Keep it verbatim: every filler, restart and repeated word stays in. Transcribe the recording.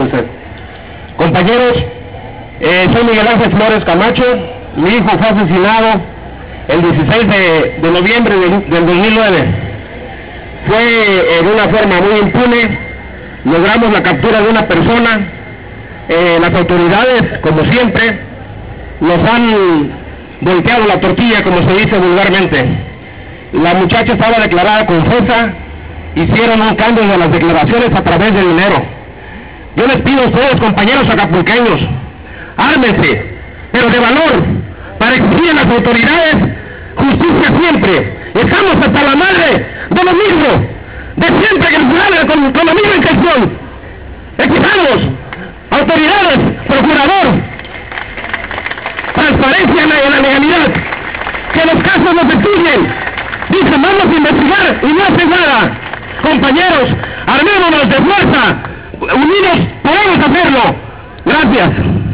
Compañeros, eh, soy Miguel Ángel Flores Camacho. Mi hijo fue asesinado el dieciséis de noviembre del, del dos mil nueve. Fue eh, de una forma muy impune. Logramos la captura de una persona. Eh, las autoridades, como siempre, nos han volteado la tortilla, como se dice vulgarmente. La muchacha estaba declarada confesa. Hicieron un cambio de las declaraciones a través del dinero. Yo les pido a ustedes, compañeros acapulqueños, ármense, pero de valor, para exigir a las autoridades justicia siempre. Estamos hasta la madre de lo mismo, de siempre que nos hablan con, con la misma intención. Exijamos, autoridades, procurador, transparencia en la, en la legalidad, que los casos no se estudien. Dicen, vamos a investigar y no hacen nada. Compañeros, armémonos de fuerza, unidos podemos hacerlo. Gracias.